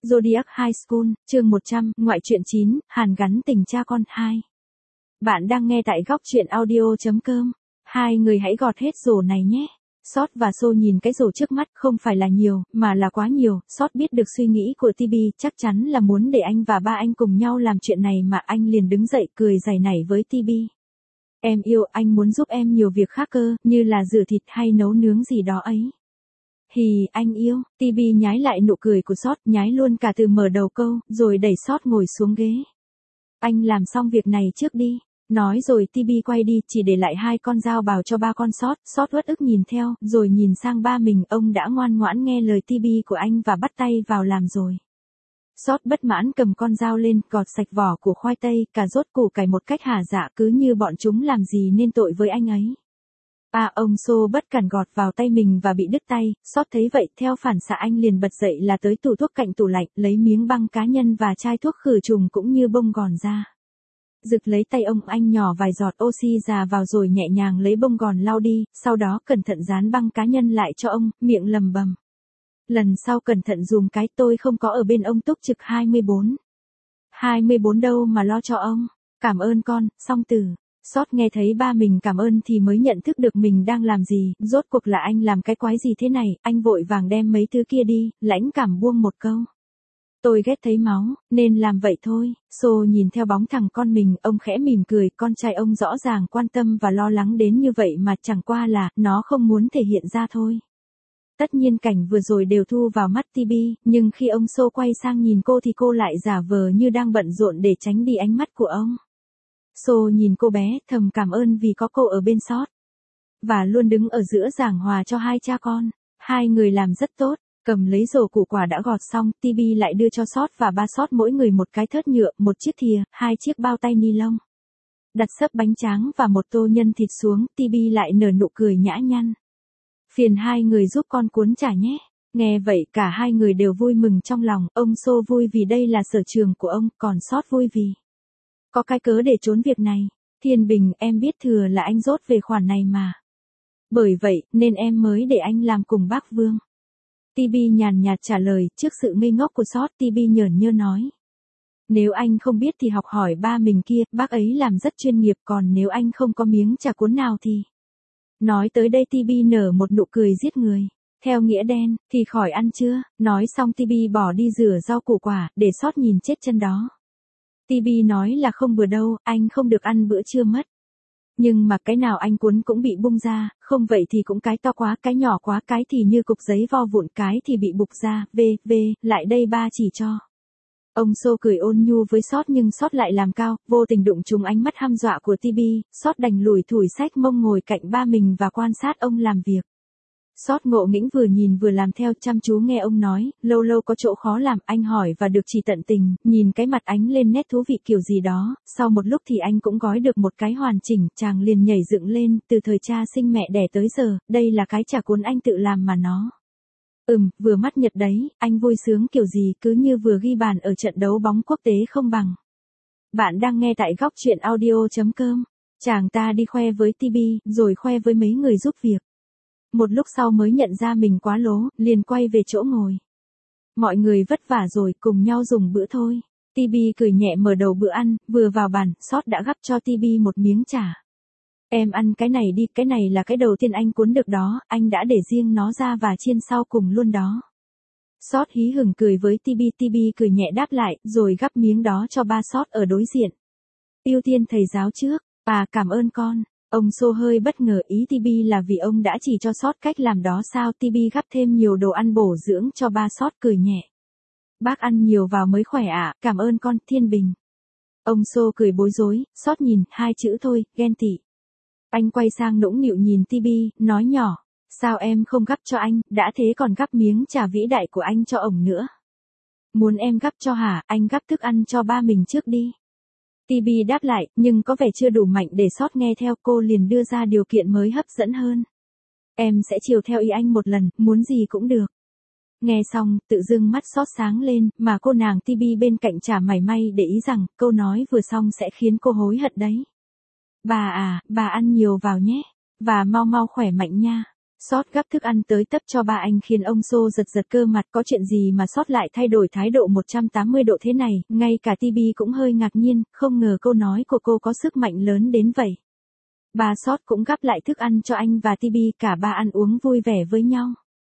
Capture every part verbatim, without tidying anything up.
Zodiac High School, chương một trăm, ngoại truyện chín, Hàn gắn tình cha con hai. Bạn đang nghe tại góc truyện audio chấm com. Hai người hãy gọt hết rổ này nhé. Sót và Xô nhìn cái rổ trước mắt, không phải là nhiều, mà là quá nhiều. Sót biết được suy nghĩ của Tibi, chắc chắn là muốn để anh và ba anh cùng nhau làm chuyện này mà anh liền đứng dậy cười giày nảy với Tibi. Em yêu, anh muốn giúp em nhiều việc khác cơ, như là rửa thịt hay nấu nướng gì đó ấy. Hì, anh yêu, Tibi nhái lại nụ cười của Sót, nhái luôn cả từ mở đầu câu, rồi đẩy Sót ngồi xuống ghế. Anh làm xong việc này trước đi. Nói rồi Tibi quay đi, chỉ để lại hai con dao bào cho ba con Sót. Sót uất ức nhìn theo, rồi nhìn sang ba mình, ông đã ngoan ngoãn nghe lời Tibi của anh và bắt tay vào làm rồi. Sót bất mãn cầm con dao lên, gọt sạch vỏ của khoai tây, cà rốt, củ cải một cách hả dạ, cứ như bọn chúng làm gì nên tội với anh ấy. À, ông Xô bất cẩn gọt vào tay mình và bị đứt tay. Sót thấy vậy, theo phản xạ anh liền bật dậy là tới tủ thuốc cạnh tủ lạnh, lấy miếng băng cá nhân và chai thuốc khử trùng cũng như bông gòn ra. Rực lấy tay ông, anh nhỏ vài giọt oxy già vào rồi nhẹ nhàng lấy bông gòn lau đi, sau đó cẩn thận dán băng cá nhân lại cho ông, miệng lầm bầm. Lần sau cẩn thận dùm cái, tôi không có ở bên ông túc trực hai mươi bốn. hai mươi bốn đâu mà lo cho ông. Cảm ơn con, song tử. Sót nghe thấy ba mình cảm ơn thì mới nhận thức được mình đang làm gì, rốt cuộc là anh làm cái quái gì thế này, anh vội vàng đem mấy thứ kia đi, lãnh cảm buông một câu. Tôi ghét thấy máu, nên làm vậy thôi. Xô nhìn theo bóng thằng con mình, ông khẽ mỉm cười, con trai ông rõ ràng quan tâm và lo lắng đến như vậy mà chẳng qua là, nó không muốn thể hiện ra thôi. Tất nhiên cảnh vừa rồi đều thu vào mắt Tibi, nhưng khi ông Xô quay sang nhìn cô thì cô lại giả vờ như đang bận rộn để tránh đi ánh mắt của ông. Xô nhìn cô bé, thầm cảm ơn vì có cô ở bên Sót. Và luôn đứng ở giữa giảng hòa cho hai cha con. Hai người làm rất tốt. Cầm lấy rổ củ quả đã gọt xong, Tibi lại đưa cho Sót và ba Sót mỗi người một cái thớt nhựa, một chiếc thìa, hai chiếc bao tay ni lông. Đặt sấp bánh tráng và một tô nhân thịt xuống, Tibi lại nở nụ cười nhã nhặn. Phiền hai người giúp con cuốn chả nhé. Nghe vậy cả hai người đều vui mừng trong lòng, ông Xô vui vì đây là sở trường của ông, còn Sót vui vì có cái cớ để trốn việc này. Thiên Bình, em biết thừa là anh rốt về khoản này mà. Bởi vậy, nên em mới để anh làm cùng bác Vương. Tibi nhàn nhạt trả lời, trước sự ngây ngốc của Sót, Tibi nhởn nhơ nói. Nếu anh không biết thì học hỏi ba mình kia, bác ấy làm rất chuyên nghiệp, còn nếu anh không có miếng chả cuốn nào thì... Nói tới đây Tibi nở một nụ cười giết người. Theo nghĩa đen, thì khỏi ăn chưa? Nói xong Tibi bỏ đi rửa rau củ quả, để Sót nhìn chết chân đó. Tibi nói là không vừa đâu, anh không được ăn bữa trưa mất. Nhưng mà cái nào anh cuốn cũng bị bung ra, không vậy thì cũng cái to quá, cái nhỏ quá, cái thì như cục giấy vo vụn, cái thì bị bục ra, v, v, lại đây ba chỉ cho. Ông Xô cười ôn nhu với Sót nhưng Sót lại làm cao, vô tình đụng trúng ánh mắt hăm dọa của Tibi, Sót đành lủi thủi xách mông ngồi cạnh ba mình và quan sát ông làm việc. Sót ngộ nghĩnh vừa nhìn vừa làm theo, chăm chú nghe ông nói, lâu lâu có chỗ khó làm, anh hỏi và được chỉ tận tình, nhìn cái mặt ánh lên nét thú vị kiểu gì đó, sau một lúc thì anh cũng gói được một cái hoàn chỉnh, chàng liền nhảy dựng lên, từ thời cha sinh mẹ đẻ tới giờ, đây là cái chả cuốn anh tự làm mà nó. Ừm, vừa mắt nhật đấy, anh vui sướng kiểu gì cứ như vừa ghi bàn ở trận đấu bóng quốc tế không bằng. Bạn đang nghe tại góc truyện audio chấm com. Chàng ta đi khoe với Tibi, rồi khoe với mấy người giúp việc. Một lúc sau mới nhận ra mình quá lố, liền quay về chỗ ngồi. Mọi người vất vả rồi, cùng nhau dùng bữa thôi. Tibi cười nhẹ mở đầu bữa ăn, vừa vào bàn, Sót đã gắp cho Tibi một miếng chả. Em ăn cái này đi, cái này là cái đầu tiên anh cuốn được đó, anh đã để riêng nó ra và chiên sau cùng luôn đó. Sót hí hửng cười với Tibi, Tibi cười nhẹ đáp lại, rồi gắp miếng đó cho ba Sót ở đối diện. Ưu tiên thầy giáo trước, bà cảm ơn con. Ông Xô hơi bất ngờ, ý Tibi là vì ông đã chỉ cho Sót cách làm đó sao. Tibi gắp thêm nhiều đồ ăn bổ dưỡng cho ba Sót, cười nhẹ. Bác ăn nhiều vào mới khỏe ạ, à, cảm ơn con, Thiên Bình. Ông Xô cười bối rối, Sót nhìn, hai chữ thôi, ghen tị. Anh quay sang nũng nịu nhìn Tibi, nói nhỏ, sao em không gắp cho anh, đã thế còn gắp miếng chả vĩ đại của anh cho ổng nữa. Muốn em gắp cho hả, anh gắp thức ăn cho ba mình trước đi. Tibi đáp lại, nhưng có vẻ chưa đủ mạnh để Sót nghe theo, cô liền đưa ra điều kiện mới hấp dẫn hơn. Em sẽ chiều theo ý anh một lần, muốn gì cũng được. Nghe xong, tự dưng mắt Sót sáng lên, mà cô nàng Tibi bên cạnh chả mảy may để ý rằng, câu nói vừa xong sẽ khiến cô hối hận đấy. Bà à, bà ăn nhiều vào nhé, và mau mau khỏe mạnh nha. Sót gắp thức ăn tới tấp cho ba anh khiến ông Xô giật giật cơ mặt, có chuyện gì mà Sót lại thay đổi thái độ một trăm tám mươi độ thế này, ngay cả Tibi cũng hơi ngạc nhiên, không ngờ câu nói của cô có sức mạnh lớn đến vậy. Bà Sót cũng gắp lại thức ăn cho anh và Tibi, cả ba ăn uống vui vẻ với nhau.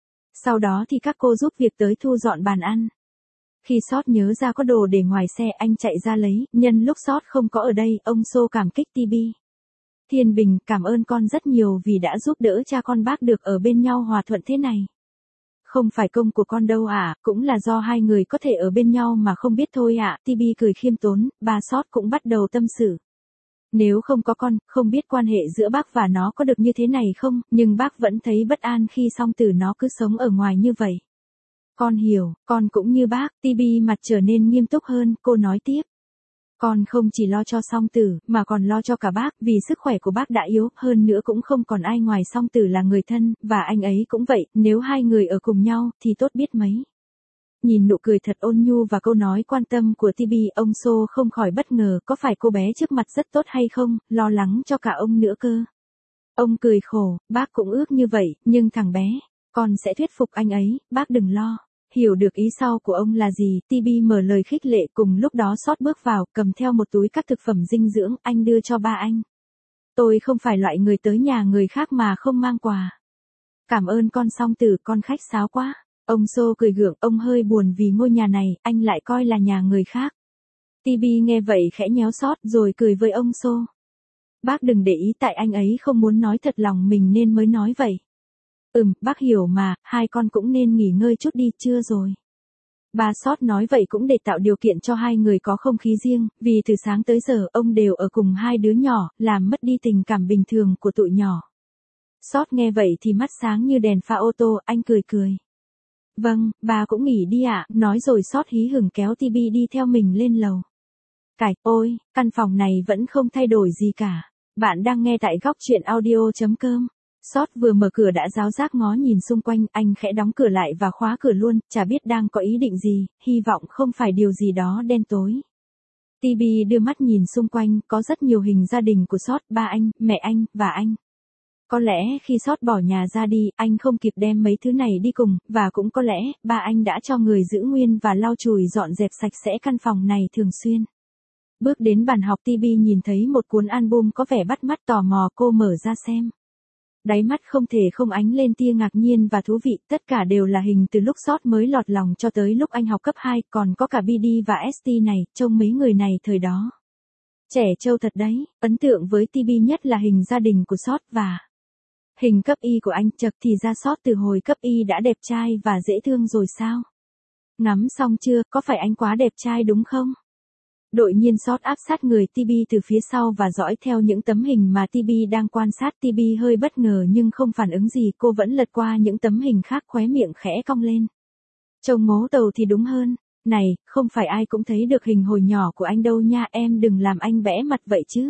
Sau đó thì các cô giúp việc tới thu dọn bàn ăn. Khi Sót nhớ ra có đồ để ngoài xe, anh chạy ra lấy, nhân lúc Sót không có ở đây, ông Xô cảm kích Tibi. Thiên Bình, cảm ơn con rất nhiều vì đã giúp đỡ cha con bác được ở bên nhau hòa thuận thế này. Không phải công của con đâu ạ, à, cũng là do hai người có thể ở bên nhau mà không biết thôi ạ. À. Tibi cười khiêm tốn, bà Sót cũng bắt đầu tâm sự. Nếu không có con, không biết quan hệ giữa bác và nó có được như thế này không, nhưng bác vẫn thấy bất an khi Song Tử nó cứ sống ở ngoài như vậy. Con hiểu, con cũng như bác. Tibi mặt trở nên nghiêm túc hơn, cô nói tiếp. Con không chỉ lo cho Song Tử, mà còn lo cho cả bác, vì sức khỏe của bác đã yếu, hơn nữa cũng không còn ai ngoài Song Tử là người thân, và anh ấy cũng vậy, nếu hai người ở cùng nhau, thì tốt biết mấy. Nhìn nụ cười thật ôn nhu và câu nói quan tâm của Tibi, ông Xô không khỏi bất ngờ, có phải cô bé trước mặt rất tốt hay không, lo lắng cho cả ông nữa cơ. Ông cười khổ, bác cũng ước như vậy, nhưng thằng bé, con sẽ thuyết phục anh ấy, bác đừng lo. Hiểu được ý sau của ông là gì, Tibi mở lời khích lệ, cùng lúc đó Sót bước vào, cầm theo một túi các thực phẩm dinh dưỡng, anh đưa cho ba anh. Tôi không phải loại người tới nhà người khác mà không mang quà. Cảm ơn con Song Tử, con khách sáo quá. Ông Xô cười gượng, ông hơi buồn vì ngôi nhà này, anh lại coi là nhà người khác. Tibi nghe vậy khẽ nhéo Sót rồi cười với ông Xô. Bác đừng để ý, tại anh ấy không muốn nói thật lòng mình nên mới nói vậy. Ừm, bác hiểu mà, hai con cũng nên nghỉ ngơi chút đi, chưa rồi. Bà Sót nói vậy cũng để tạo điều kiện cho hai người có không khí riêng, vì từ sáng tới giờ ông đều ở cùng hai đứa nhỏ, làm mất đi tình cảm bình thường của tụi nhỏ. Sót nghe vậy thì mắt sáng như đèn pha ô tô, anh cười cười. Vâng, bà cũng nghỉ đi ạ, à, nói rồi Sót hí hửng kéo Tibi đi theo mình lên lầu. Cải, ôi, căn phòng này vẫn không thay đổi gì cả. Bạn đang nghe tại góc truyện audio chấm com. Sót vừa mở cửa đã ráo rác ngó nhìn xung quanh, anh khẽ đóng cửa lại và khóa cửa luôn, chả biết đang có ý định gì, hy vọng không phải điều gì đó đen tối. Tibi đưa mắt nhìn xung quanh, có rất nhiều hình gia đình của Sót, ba anh, mẹ anh, và anh. Có lẽ khi Sót bỏ nhà ra đi, anh không kịp đem mấy thứ này đi cùng, và cũng có lẽ, ba anh đã cho người giữ nguyên và lau chùi dọn dẹp sạch sẽ căn phòng này thường xuyên. Bước đến bàn học, Tibi nhìn thấy một cuốn album có vẻ bắt mắt, tò mò cô mở ra xem. Đáy mắt không thể không ánh lên tia ngạc nhiên và thú vị, tất cả đều là hình từ lúc Sót mới lọt lòng cho tới lúc anh học cấp hai, còn có cả bê đê và ét tê này, trông mấy người này thời đó. Trẻ trâu thật đấy, ấn tượng với Tibi nhất là hình gia đình của Sót và hình cấp y của anh, chật thì ra Sót từ hồi cấp y đã đẹp trai và dễ thương rồi sao? Ngắm xong chưa, có phải anh quá đẹp trai đúng không? Đột nhiên Sót áp sát người Tibi từ phía sau và dõi theo những tấm hình mà Tibi đang quan sát. Tibi hơi bất ngờ nhưng không phản ứng gì, cô vẫn lật qua những tấm hình khác, khóe miệng khẽ cong lên. Trông ngố tàu thì đúng hơn. Này, không phải ai cũng thấy được hình hồi nhỏ của anh đâu nha, em đừng làm anh bẽ mặt vậy chứ.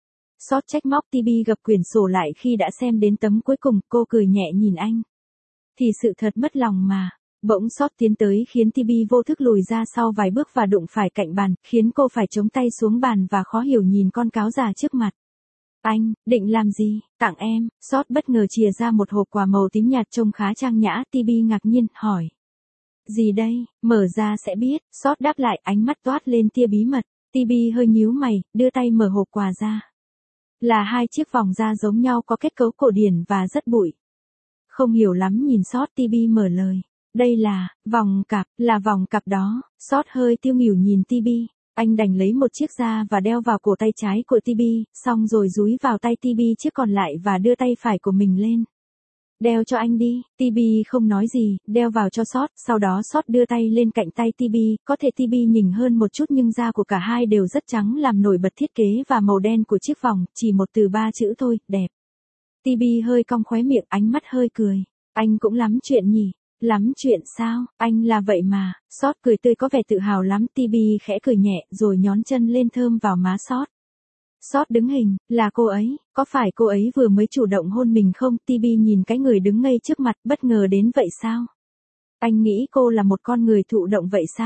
Sót trách móc. Tibi gập quyển sổ lại khi đã xem đến tấm cuối cùng, cô cười nhẹ nhìn anh. Thì sự thật mất lòng mà. Bỗng Sót tiến tới khiến Tibi vô thức lùi ra sau vài bước và đụng phải cạnh bàn, khiến cô phải chống tay xuống bàn và khó hiểu nhìn con cáo già trước mặt. Anh, định làm gì? Tặng em. Sót bất ngờ chìa ra một hộp quà màu tím nhạt trông khá trang nhã. Tibi ngạc nhiên, hỏi. Gì đây? Mở ra sẽ biết. Sót đáp lại, ánh mắt toát lên tia bí mật. Tibi hơi nhíu mày, đưa tay mở hộp quà ra. Là hai chiếc vòng da giống nhau có kết cấu cổ điển và rất bụi. Không hiểu lắm nhìn Sót, Tibi mở lời. Đây là, vòng cặp, là vòng cặp đó. Sót hơi tiêu nghỉu nhìn Tibi. Anh đành lấy một chiếc ra và đeo vào cổ tay trái của Tibi, xong rồi dúi vào tay Tibi chiếc còn lại và đưa tay phải của mình lên. Đeo cho anh đi. Tibi không nói gì, đeo vào cho Sót, sau đó Sót đưa tay lên cạnh tay Tibi, có thể Tibi nhỉnh hơn một chút nhưng da của cả hai đều rất trắng làm nổi bật thiết kế và màu đen của chiếc vòng, chỉ một từ ba chữ thôi, đẹp. Tibi hơi cong khóe miệng, ánh mắt hơi cười. Anh cũng lắm chuyện nhỉ? Lắm chuyện sao? Anh là vậy mà. Sót cười tươi có vẻ tự hào lắm. Tibi khẽ cười nhẹ rồi nhón chân lên thơm vào má Sót. Sót đứng hình, là cô ấy, có phải cô ấy vừa mới chủ động hôn mình không? Tibi nhìn cái người đứng ngây trước mặt, bất ngờ đến vậy sao? Anh nghĩ cô là một con người thụ động vậy sao?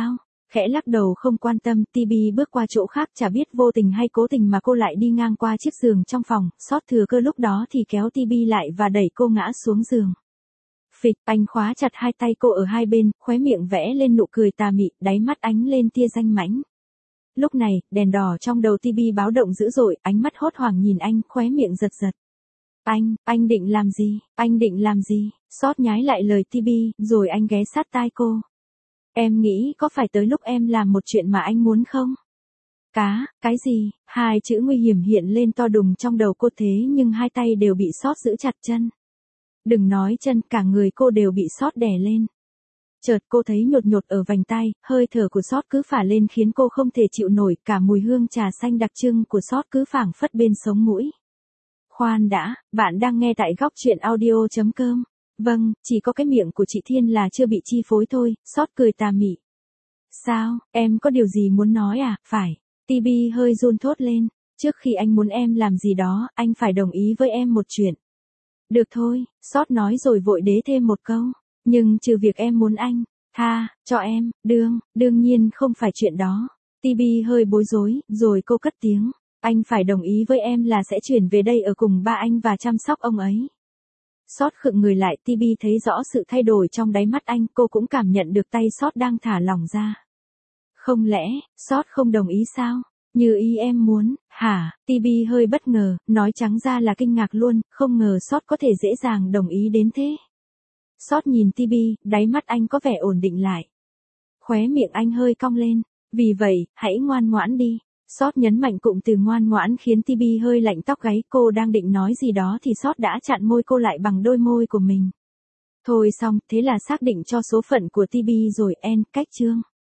Khẽ lắc đầu không quan tâm, Tibi bước qua chỗ khác, chả biết vô tình hay cố tình mà cô lại đi ngang qua chiếc giường trong phòng, Sót thừa cơ lúc đó thì kéo Tibi lại và đẩy cô ngã xuống giường. Phịch, anh khóa chặt hai tay cô ở hai bên, khóe miệng vẽ lên nụ cười tà mị, đáy mắt ánh lên tia danh mãnh. Lúc này, đèn đỏ trong đầu Tibi báo động dữ dội, ánh mắt hốt hoảng nhìn anh, khóe miệng giật giật. Anh, anh định làm gì, anh định làm gì, Sót nhái lại lời Tibi, rồi anh ghé sát tai cô. Em nghĩ có phải tới lúc em làm một chuyện mà anh muốn không? Cá, cái gì, hai chữ nguy hiểm hiện lên to đùng trong đầu cô thế nhưng hai tay đều bị Sót giữ chặt chân. Đừng nói chân, cả người cô đều bị Sót đè lên. Chợt cô thấy nhột nhột ở vành tai, hơi thở của Sót cứ phả lên khiến cô không thể chịu nổi, cả mùi hương trà xanh đặc trưng của Sót cứ phảng phất bên sống mũi. Khoan đã, bạn đang nghe tại góc truyện audio chấm com. Vâng, chỉ có cái miệng của chị Thiên là chưa bị chi phối thôi, Sót cười tà mị. Sao, em có điều gì muốn nói à, phải. Tibi hơi run thốt lên, trước khi anh muốn em làm gì đó, anh phải đồng ý với em một chuyện. Được thôi, Sót nói rồi vội đế thêm một câu, nhưng trừ việc em muốn anh, tha, cho em, đương, đương nhiên không phải chuyện đó. Tibi hơi bối rối, rồi cô cất tiếng, anh phải đồng ý với em là sẽ chuyển về đây ở cùng ba anh và chăm sóc ông ấy. Sót khựng người lại, Tibi thấy rõ sự thay đổi trong đáy mắt anh, cô cũng cảm nhận được tay Sót đang thả lỏng ra. Không lẽ, Sót không đồng ý sao? Như ý em muốn, hả? Tibi hơi bất ngờ, nói trắng ra là kinh ngạc luôn, không ngờ Sót có thể dễ dàng đồng ý đến thế. Sót nhìn Tibi, đáy mắt anh có vẻ ổn định lại. Khóe miệng anh hơi cong lên, vì vậy, hãy ngoan ngoãn đi. Sót nhấn mạnh cụm từ ngoan ngoãn khiến Tibi hơi lạnh tóc gáy, cô đang định nói gì đó thì Sót đã chặn môi cô lại bằng đôi môi của mình. Thôi xong, thế là xác định cho số phận của Tibi rồi, end, cách chương.